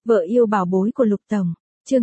Vợ yêu bảo bối của Lục Tổng. Chương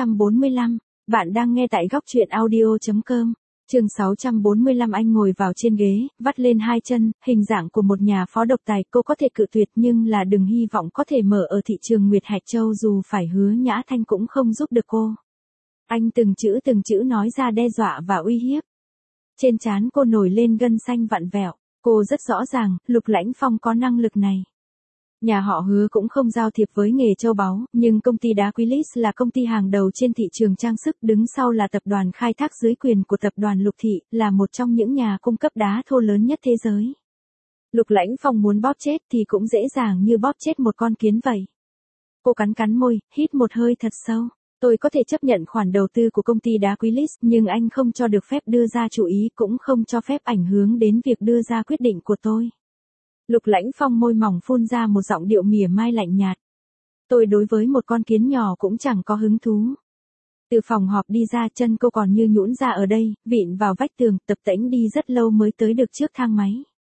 645. Bạn đang nghe tại góc truyện audio.com. Chương 645. Anh ngồi vào trên ghế, vắt lên hai chân, hình dạng của một nhà phó độc tài. Cô có thể cự tuyệt nhưng là đừng hy vọng có thể mở ở thị trường Nguyệt Hạch Châu, dù phải Hứa Nhã Thanh cũng không giúp được cô. Anh từng chữ nói ra đe dọa và uy hiếp. Trên trán cô nổi lên gân xanh vặn vẹo. Cô rất rõ ràng, Lục Lãnh Phong có năng lực này. Nhà họ Hứa cũng không giao thiệp với nghề châu báu, nhưng công ty đá Quilis là công ty hàng đầu trên thị trường trang sức, đứng sau là tập đoàn khai thác dưới quyền của tập đoàn Lục Thị, là một trong những nhà cung cấp đá thô lớn nhất thế giới. Lục Lãnh Phong muốn bóp chết thì cũng dễ dàng như bóp chết một con kiến vậy. Cô cắn môi, hít một hơi thật sâu. Tôi có thể chấp nhận khoản đầu tư của công ty đá Quilis, nhưng anh không cho được phép đưa ra chủ ý, cũng không cho phép ảnh hưởng đến việc đưa ra quyết định của tôi. Lục Lãnh Phong môi mỏng phun ra một giọng điệu mỉa mai lạnh nhạt. Tôi đối với một con kiến nhỏ cũng chẳng có hứng thú. Từ phòng họp đi ra, chân cô còn như nhũn ra ở đây, vịn vào vách tường, tập tễnh đi rất lâu mới tới được trước thang máy.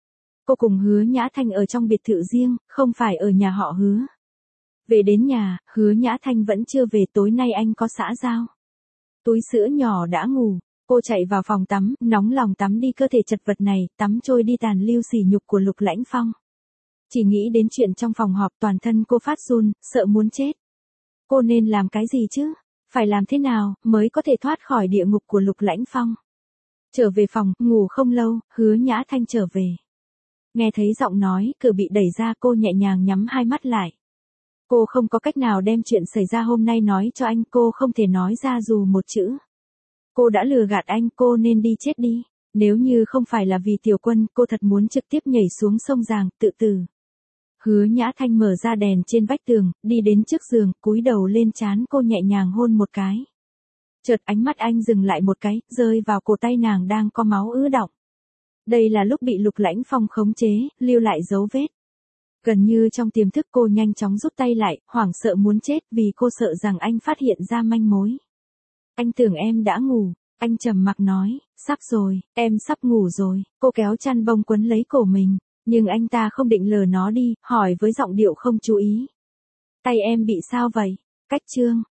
Cô cùng Hứa Nhã Thanh ở trong biệt thự riêng, không phải ở nhà họ Hứa. Về đến nhà, Hứa Nhã Thanh vẫn chưa về, tối nay anh có xã giao. Túi sữa nhỏ đã ngủ. Cô chạy vào phòng tắm, nóng lòng tắm đi cơ thể chật vật này, tắm trôi đi tàn lưu sỉ nhục của Lục Lãnh Phong. Chỉ nghĩ đến chuyện trong phòng họp, toàn thân cô phát run, sợ muốn chết. Cô nên làm cái gì chứ? Phải làm thế nào mới có thể thoát khỏi địa ngục của Lục Lãnh Phong? Trở về phòng, ngủ không lâu, Hứa Nhã Thanh trở về. Nghe thấy giọng nói, cửa bị đẩy ra, cô nhẹ nhàng nhắm hai mắt lại. Cô không có cách nào đem chuyện xảy ra hôm nay nói cho anh, cô không thể nói ra dù một chữ. Cô đã lừa gạt anh, cô nên đi chết đi. Nếu như không phải là vì Tiểu Quân, cô thật muốn trực tiếp nhảy xuống sông Giàng, tự tử. Hứa Nhã Thanh mở ra đèn trên vách tường, đi đến trước giường, cúi đầu lên trán cô nhẹ nhàng hôn một cái. Chợt ánh mắt anh dừng lại một cái, rơi vào cổ tay nàng đang có máu ứ đọng. Đây là lúc bị Lục Lãnh Phong khống chế, lưu lại dấu vết. Gần như trong tiềm thức, cô nhanh chóng rút tay lại, hoảng sợ muốn chết vì cô sợ rằng anh phát hiện ra manh mối. Anh tưởng em đã ngủ, anh trầm mặc nói, sắp rồi, em sắp ngủ rồi. Cô kéo chăn bông quấn lấy cổ mình, nhưng anh ta không định lờ nó đi, hỏi với giọng điệu không chú ý. Tay em bị sao vậy? Cách trương,